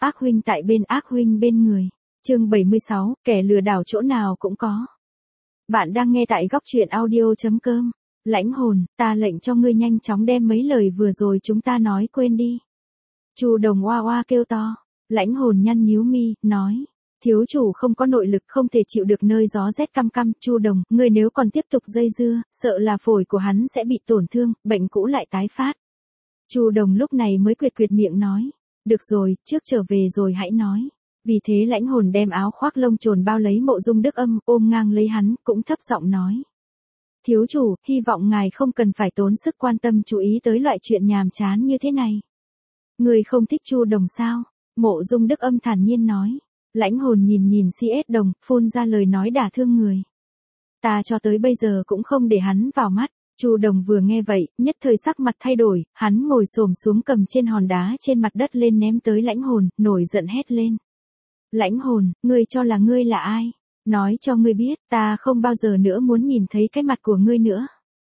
ác huynh tại bên ác huynh bên người. Chương 76, kẻ lừa đảo chỗ nào cũng có. Bạn đang nghe tại góc truyện audio.com. Lãnh hồn, ta lệnh cho ngươi nhanh chóng đem mấy lời vừa rồi chúng ta nói quên đi. Chu Đồng oa oa kêu to. Lãnh hồn nhăn nhíu mi, nói. Thiếu chủ không có nội lực, không thể chịu được nơi gió rét căm căm. Chu Đồng, ngươi nếu còn tiếp tục dây dưa, sợ là phổi của hắn sẽ bị tổn thương, bệnh cũ lại tái phát. Chu Đồng lúc này mới quyệt miệng nói. Được rồi, trước trở về rồi hãy nói. Vì thế lãnh hồn đem áo khoác lông trồn bao lấy Mộ Dung Đức Âm, ôm ngang lấy hắn, cũng thấp giọng nói. Thiếu chủ, hy vọng ngài không cần phải tốn sức quan tâm chú ý tới loại chuyện nhàm chán như thế này. Người không thích Chu Đồng sao? Mộ Dung Đức Âm thản nhiên nói. Lãnh hồn nhìn CS Đồng, phun ra lời nói đả thương người. Ta cho tới bây giờ cũng không để hắn vào mắt. Chu Đồng vừa nghe vậy, nhất thời sắc mặt thay đổi, hắn ngồi xổm xuống cầm trên hòn đá trên mặt đất lên ném tới lãnh hồn, nổi giận hét lên. Lãnh hồn, ngươi cho là ngươi là ai? Nói cho ngươi biết, ta không bao giờ nữa muốn nhìn thấy cái mặt của ngươi nữa.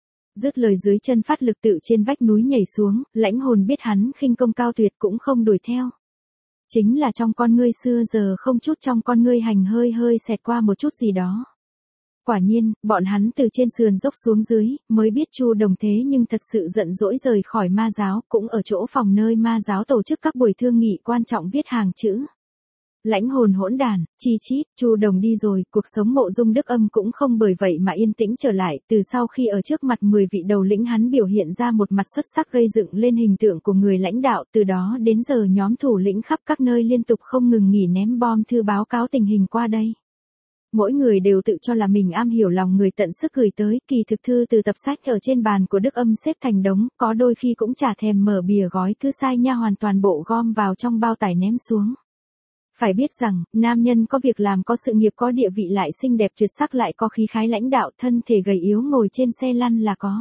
Dứt lời dưới chân phát lực tự trên vách núi nhảy xuống, lãnh hồn biết hắn khinh công cao tuyệt cũng không đuổi theo. Chính là trong con ngươi xưa giờ không chút trong con ngươi hành hơi xẹt qua một chút gì đó. Quả nhiên, bọn hắn từ trên sườn dốc xuống dưới, mới biết Chu Đồng thế nhưng thật sự giận dỗi rời khỏi ma giáo, cũng ở chỗ phòng nơi ma giáo tổ chức các buổi thương nghị quan trọng viết hàng chữ. Lãnh hồn hỗn đàn, chi chít, Chu Đồng đi rồi, cuộc sống Mộ Dung Đức Âm cũng không bởi vậy mà yên tĩnh trở lại, từ sau khi ở trước mặt 10 vị đầu lĩnh hắn biểu hiện ra một mặt xuất sắc gây dựng lên hình tượng của người lãnh đạo, từ đó đến giờ nhóm thủ lĩnh khắp các nơi liên tục không ngừng nghỉ ném bom thư báo cáo tình hình qua đây. Mỗi người đều tự cho là mình am hiểu lòng người tận sức gửi tới, kỳ thực thư từ tập sách ở trên bàn của Đức Âm xếp thành đống, có đôi khi cũng chả thèm mở bìa gói cứ sai nha hoàn toàn bộ gom vào trong bao tải ném xuống. Phải biết rằng, nam nhân có việc làm có sự nghiệp có địa vị lại xinh đẹp tuyệt sắc lại có khí khái lãnh đạo thân thể gầy yếu ngồi trên xe lăn là có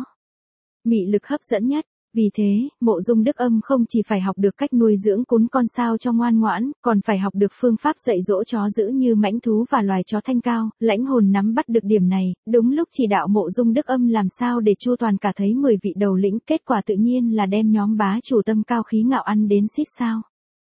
mị lực hấp dẫn nhất. Vì thế, Mộ Dung Đức Âm không chỉ phải học được cách nuôi dưỡng cún con sao cho ngoan ngoãn, còn phải học được phương pháp dạy dỗ chó dữ như mãnh thú và loài chó thanh cao. Lãnh hồn nắm bắt được điểm này, đúng lúc chỉ đạo Mộ Dung Đức Âm làm sao để chu toàn cả thấy 10 vị đầu lĩnh, kết quả tự nhiên là đem nhóm bá chủ tâm cao khí ngạo ăn đến xít sao.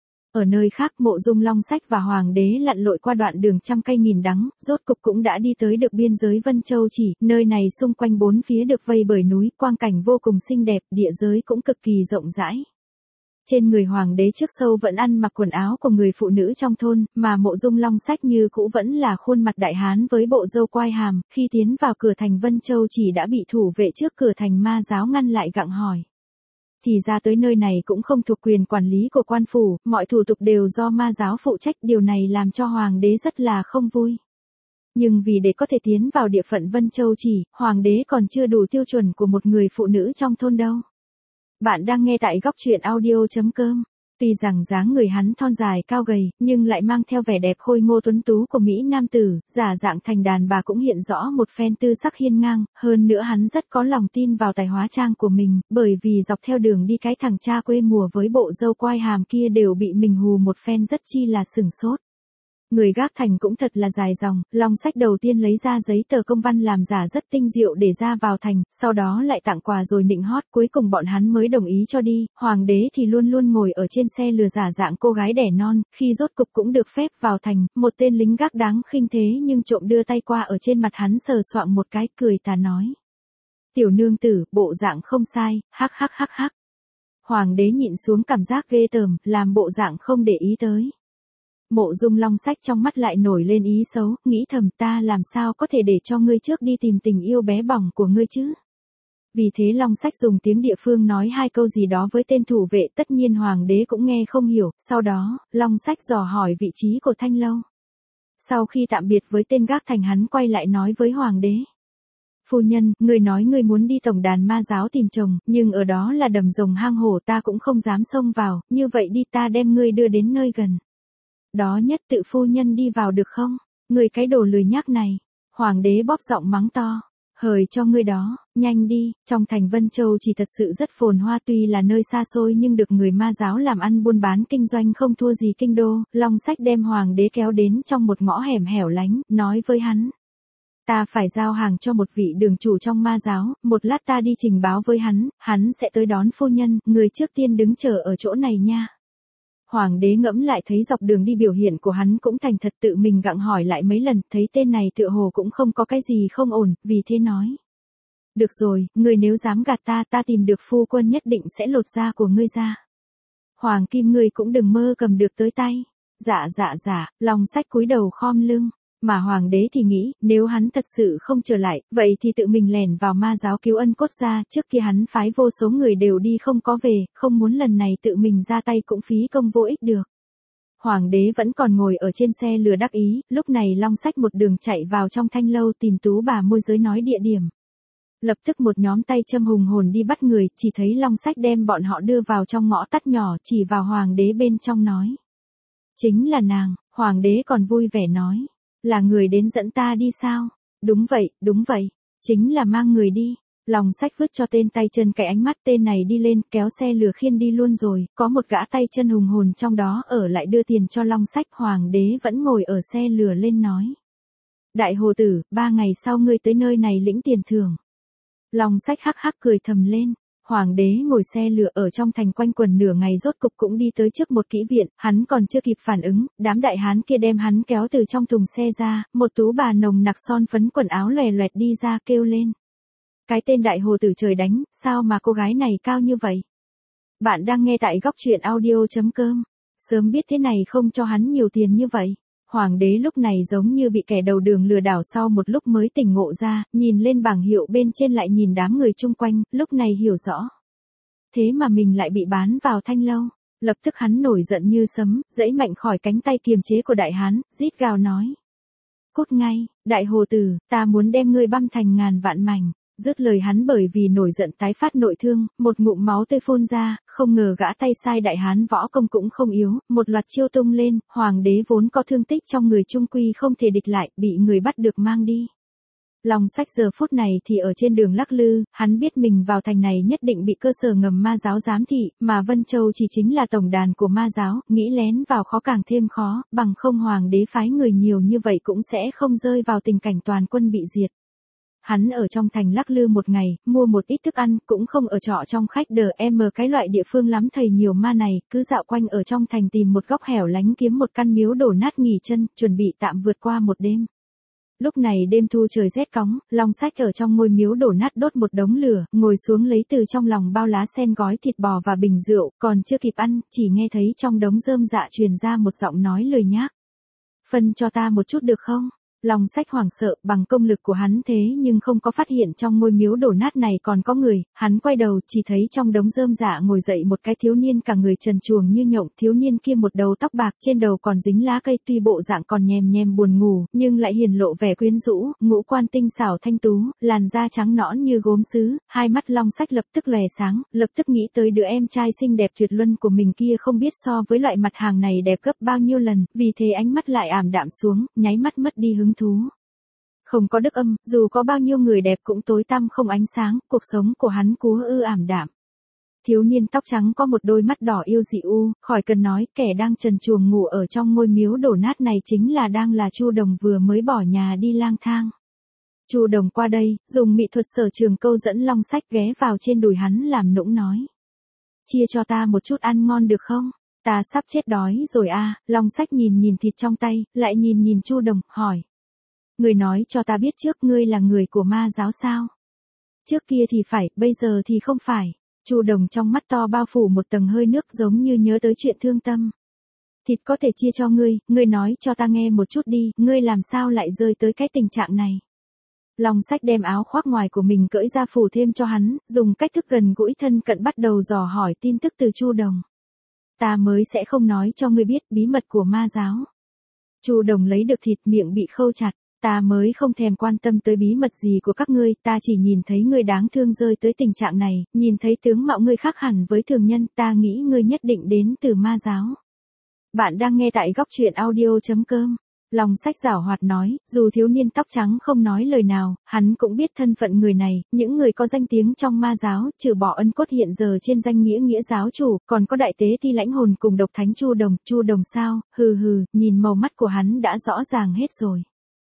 Ở nơi khác Mộ Dung Long Sách và Hoàng đế lặn lội qua đoạn đường trăm cây nghìn đắng, rốt cục cũng đã đi tới được biên giới Vân Châu Chỉ, nơi này xung quanh bốn phía được vây bởi núi, quang cảnh vô cùng xinh đẹp, địa giới cũng cực kỳ rộng rãi. Trên người Hoàng đế trước sau vẫn ăn mặc quần áo của người phụ nữ trong thôn, mà Mộ Dung Long Sách như cũ vẫn là khuôn mặt đại hán với bộ râu quai hàm, khi tiến vào cửa thành Vân Châu Chỉ đã bị thủ vệ trước cửa thành ma giáo ngăn lại gặng hỏi. Thì ra tới nơi này cũng không thuộc quyền quản lý của quan phủ, mọi thủ tục đều do ma giáo phụ trách, điều này làm cho Hoàng đế rất là không vui. Nhưng vì để có thể tiến vào địa phận Vân Châu Chỉ, Hoàng đế còn chưa đủ tiêu chuẩn của một người phụ nữ trong thôn đâu. Bạn đang nghe tại góc truyện audio.com. Tuy rằng dáng người hắn thon dài cao gầy, nhưng lại mang theo vẻ đẹp khôi ngô tuấn tú của Mỹ nam tử, giả dạng thành đàn bà cũng hiện rõ một phen tư sắc hiên ngang, hơn nữa hắn rất có lòng tin vào tài hóa trang của mình, bởi vì dọc theo đường đi cái thằng cha quê mùa với bộ râu quai hàm kia đều bị mình hù một phen rất chi là sửng sốt. Người gác thành cũng thật là dài dòng, Long Sách đầu tiên lấy ra giấy tờ công văn làm giả rất tinh diệu để ra vào thành, sau đó lại tặng quà rồi nịnh hót, cuối cùng bọn hắn mới đồng ý cho đi. Hoàng đế thì luôn luôn ngồi ở trên xe lừa giả dạng cô gái đẻ non, khi rốt cục cũng được phép vào thành, một tên lính gác đáng khinh thế nhưng trộm đưa tay qua ở trên mặt hắn sờ soạng một cái, cười tà nói. Tiểu nương tử, bộ dạng không sai, hắc hắc hắc hắc. Hoàng đế nhịn xuống cảm giác ghê tởm, làm bộ dạng không để ý tới. Mộ Dung Long Sách trong mắt lại nổi lên ý xấu, nghĩ thầm ta làm sao có thể để cho ngươi trước đi tìm tình yêu bé bỏng của ngươi chứ. Vì thế Long Sách dùng tiếng địa phương nói hai câu gì đó với tên thủ vệ, tất nhiên Hoàng đế cũng nghe không hiểu, sau đó, Long Sách dò hỏi vị trí của Thanh Lâu. Sau khi tạm biệt với tên gác thành hắn quay lại nói với Hoàng đế. Phu nhân, ngươi nói ngươi muốn đi tổng đàn ma giáo tìm chồng, nhưng ở đó là đầm rồng hang hổ ta cũng không dám xông vào, như vậy đi ta đem ngươi đưa đến nơi gần. Đó nhất tự phu nhân đi vào được không? Người cái đồ lười nhác này. Hoàng đế bóp giọng mắng to. Hời cho ngươi đó, nhanh đi, trong thành Vân Châu chỉ thật sự rất phồn hoa tuy là nơi xa xôi nhưng được người ma giáo làm ăn buôn bán kinh doanh không thua gì kinh đô. Long Sách đem Hoàng đế kéo đến trong một ngõ hẻm hẻo lánh, nói với hắn. Ta phải giao hàng cho một vị đường chủ trong ma giáo, một lát ta đi trình báo với hắn sẽ tới đón phu nhân, người trước tiên đứng chờ ở chỗ này nha. Hoàng đế ngẫm lại thấy dọc đường đi biểu hiện của hắn cũng thành thật, tự mình gặng hỏi lại mấy lần, thấy tên này tựa hồ cũng không có cái gì không ổn, vì thế nói. Được rồi, ngươi nếu dám gạt ta, ta tìm được phu quân nhất định sẽ lột da của ngươi ra. Hoàng kim ngươi cũng đừng mơ cầm được tới tay. Dạ, Long Sách cúi đầu khom lưng. Mà hoàng đế thì nghĩ, nếu hắn thật sự không trở lại, vậy thì tự mình lẻn vào ma giáo cứu ân cốt ra, trước kia hắn phái vô số người đều đi không có về, không muốn lần này tự mình ra tay cũng phí công vô ích được. Hoàng đế vẫn còn ngồi ở trên xe lừa đắc ý, lúc này Long Sách một đường chạy vào trong thanh lâu tìm tú bà môi giới nói địa điểm. Lập tức một nhóm tay châm hùng hồn đi bắt người, chỉ thấy Long Sách đem bọn họ đưa vào trong ngõ tắt nhỏ, chỉ vào hoàng đế bên trong nói. Chính là nàng, hoàng đế còn vui vẻ nói. Là người đến dẫn ta đi sao? Đúng vậy, chính là mang người đi. Long Sách vứt cho tên tay chân cái ánh mắt, tên này đi lên, kéo xe lừa khiên đi luôn rồi, có một gã tay chân hùng hồn trong đó ở lại đưa tiền cho Long Sách, hoàng đế vẫn ngồi ở xe lừa lên nói. Đại hồ tử, 3 ngày sau ngươi tới nơi này lĩnh tiền thưởng. Long Sách hắc hắc cười thầm lên. Hoàng đế ngồi xe lửa ở trong thành quanh quần nửa ngày rốt cục cũng đi tới trước một kỹ viện, hắn còn chưa kịp phản ứng, đám đại hán kia đem hắn kéo từ trong thùng xe ra, một tú bà nồng nặc son phấn quần áo lòe loẹt đi ra kêu lên. Cái tên đại hồ tử trời đánh, sao mà cô gái này cao như vậy? Bạn đang nghe tại góc truyện audio.com, sớm biết thế này không cho hắn nhiều tiền như vậy. Hoàng đế lúc này giống như bị kẻ đầu đường lừa đảo, sau một lúc mới tỉnh ngộ ra, nhìn lên bảng hiệu bên trên lại nhìn đám người chung quanh, lúc này hiểu rõ. Thế mà mình lại bị bán vào thanh lâu. Lập tức hắn nổi giận như sấm, giãy mạnh khỏi cánh tay kiềm chế của đại hán, rít gào nói. Cút ngay, đại hồ tử, ta muốn đem ngươi băm thành ngàn vạn mảnh. Dứt lời hắn bởi vì nổi giận tái phát nội thương, một ngụm máu tươi phun ra, không ngờ gã tay sai đại hán võ công cũng không yếu, một loạt chiêu tung lên, hoàng đế vốn có thương tích trong người trung quy không thể địch lại, bị người bắt được mang đi. Long Sách giờ phút này thì ở trên đường lắc lư, hắn biết mình vào thành này nhất định bị cơ sở ngầm ma giáo giám thị, mà Vân Châu chỉ chính là tổng đàn của ma giáo, nghĩ lén vào khó càng thêm khó, bằng không hoàng đế phái người nhiều như vậy cũng sẽ không rơi vào tình cảnh toàn quân bị diệt. Hắn ở trong thành lắc lư một ngày, mua một ít thức ăn, cũng không ở trọ trong khách DM cái loại địa phương lắm thầy nhiều ma này, cứ dạo quanh ở trong thành tìm một góc hẻo lánh kiếm một căn miếu đổ nát nghỉ chân, chuẩn bị tạm vượt qua một đêm. Lúc này đêm thu trời rét cóng, Long Sách ở trong ngôi miếu đổ nát đốt một đống lửa, ngồi xuống lấy từ trong lòng bao lá sen gói thịt bò và bình rượu, còn chưa kịp ăn, chỉ nghe thấy trong đống rơm dạ truyền ra một giọng nói lười nhác. Phân cho ta một chút được không? Long Sách hoảng sợ, bằng công lực của hắn thế nhưng không có phát hiện trong ngôi miếu đổ nát này còn có người, hắn quay đầu chỉ thấy trong đống rơm rạ ngồi dậy một cái thiếu niên cả người trần truồng như nhộng, thiếu niên kia một đầu tóc bạc, trên đầu còn dính lá cây, tuy bộ dạng còn nhèm nhem buồn ngủ, nhưng lại hiển lộ vẻ quyến rũ, ngũ quan tinh xảo thanh tú, làn da trắng nõn như gốm sứ, hai mắt Long Sách lập tức lòe sáng, lập tức nghĩ tới đứa em trai xinh đẹp tuyệt luân của mình kia không biết so với loại mặt hàng này đẹp gấp bao nhiêu lần, vì thế ánh mắt lại ảm đạm xuống, nháy mắt mất đi hứng thú. Không có đức âm, dù có bao nhiêu người đẹp cũng tối tăm không ánh sáng, cuộc sống của hắn cúa ảm đạm. Thiếu niên tóc trắng có một đôi mắt đỏ yêu dị khỏi cần nói, kẻ đang trần truồng ngủ ở trong ngôi miếu đổ nát này chính là Chu Đồng vừa mới bỏ nhà đi lang thang. Chu Đồng qua đây, dùng mỹ thuật sở trường câu dẫn Long Sách ghé vào trên đùi hắn làm nũng nói. Chia cho ta một chút ăn ngon được không? Ta sắp chết đói rồi à, Long Sách nhìn thịt trong tay, lại nhìn Chu Đồng, hỏi. Người nói cho ta biết trước ngươi là người của ma giáo sao? Trước kia thì phải, bây giờ thì không phải. Chu Đồng trong mắt to bao phủ một tầng hơi nước giống như nhớ tới chuyện thương tâm. Thịt có thể chia cho ngươi nói cho ta nghe một chút đi, ngươi làm sao lại rơi tới cái tình trạng này? Long Sách đem áo khoác ngoài của mình cởi ra phủ thêm cho hắn, dùng cách thức gần gũi thân cận bắt đầu dò hỏi tin tức từ Chu Đồng. Ta mới sẽ không nói cho ngươi biết bí mật của ma giáo. Chu Đồng lấy được thịt miệng bị khâu chặt. Ta mới không thèm quan tâm tới bí mật gì của các ngươi, ta chỉ nhìn thấy ngươi đáng thương rơi tới tình trạng này, nhìn thấy tướng mạo ngươi khác hẳn với thường nhân, ta nghĩ ngươi nhất định đến từ ma giáo. Bạn đang nghe tại góc truyện audio.com. Long Sách giảo hoạt nói, dù thiếu niên tóc trắng không nói lời nào, hắn cũng biết thân phận người này, những người có danh tiếng trong ma giáo, trừ bỏ ân cốt hiện giờ trên danh nghĩa giáo chủ, còn có đại tế Ti Lãnh Hồn cùng độc thánh Chu Đồng sao, nhìn màu mắt của hắn đã rõ ràng hết rồi.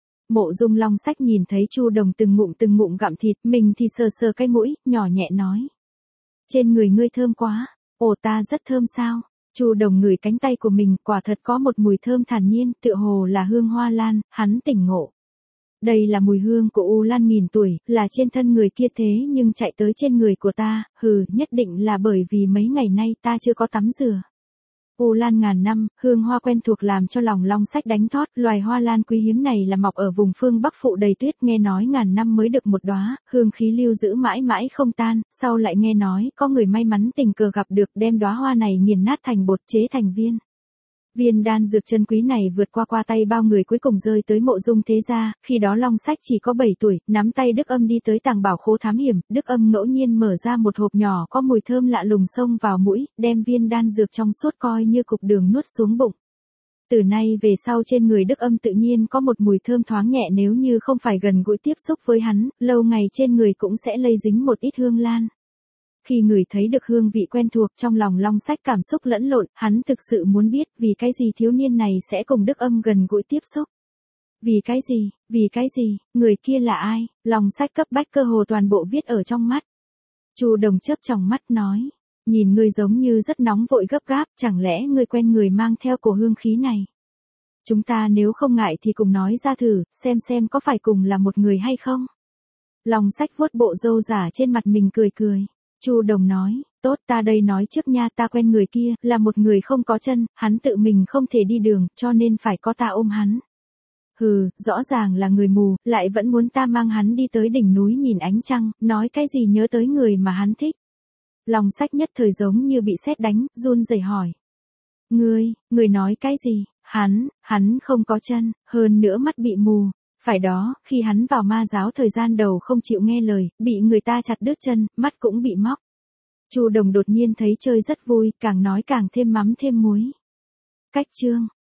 Mộ Dung Long Sách nhìn thấy Chu Đồng từng ngụm gặm thịt, mình thì sờ cái mũi, nhỏ nhẹ nói. Trên người ngươi thơm quá. Ồ, ta rất thơm sao? Chu Đồng ngửi cánh tay của mình, quả thật có một mùi thơm thản nhiên, tựa hồ là hương hoa lan, hắn tỉnh ngộ. Đây là mùi hương của U Lan nghìn tuổi, là trên thân người kia thế nhưng chạy tới trên người của ta, nhất định là bởi vì mấy ngày nay ta chưa có tắm rửa. U Lan ngàn năm, hương hoa quen thuộc làm cho lòng Long Sách đánh thót, loài hoa lan quý hiếm này là mọc ở vùng phương Bắc phụ đầy tuyết, nghe nói ngàn năm mới được một đóa, hương khí lưu giữ mãi mãi không tan, sau lại nghe nói có người may mắn tình cờ gặp được đem đóa hoa này nghiền nát thành bột chế thành viên. Viên đan dược chân quý này vượt qua tay bao người cuối cùng rơi tới Mộ Dung thế gia, khi đó Long Sách chỉ có 7 tuổi, nắm tay Đức Âm đi tới tàng bảo khố thám hiểm, Đức Âm ngẫu nhiên mở ra một hộp nhỏ có mùi thơm lạ lùng xông vào mũi, đem viên đan dược trong suốt coi như cục đường nuốt xuống bụng. Từ nay về sau trên người Đức Âm tự nhiên có một mùi thơm thoáng nhẹ, nếu như không phải gần gũi tiếp xúc với hắn, lâu ngày trên người cũng sẽ lây dính một ít hương lan. Khi người thấy được hương vị quen thuộc, trong lòng Long Sách cảm xúc lẫn lộn, hắn thực sự muốn biết vì cái gì thiếu niên này sẽ cùng Đức Âm gần gũi tiếp xúc. Vì cái gì, người kia là ai, Long Sách cấp bách cơ hồ toàn bộ viết ở trong mắt. Chu Đồng chớp tròng mắt nói, nhìn ngươi giống như rất nóng vội gấp gáp, chẳng lẽ ngươi quen người mang theo cổ hương khí này. Chúng ta nếu không ngại thì cùng nói ra thử, xem có phải cùng là một người hay không. Long Sách vuốt bộ râu giả trên mặt mình cười cười. Chu Đồng nói, tốt, ta đây nói trước nha, ta quen người kia, là một người không có chân, hắn tự mình không thể đi đường, cho nên phải có ta ôm hắn. Rõ ràng là người mù, lại vẫn muốn ta mang hắn đi tới đỉnh núi nhìn ánh trăng, nói cái gì nhớ tới người mà hắn thích. Long Sách nhất thời giống như bị sét đánh, run rẩy hỏi. Ngươi nói cái gì, hắn không có chân, hơn nữa mắt bị mù. Phải đó, khi hắn vào ma giáo thời gian đầu không chịu nghe lời, bị người ta chặt đứt chân, mắt cũng bị móc. Chu Đồng đột nhiên thấy chơi rất vui, càng nói càng thêm mắm thêm muối. Cách chương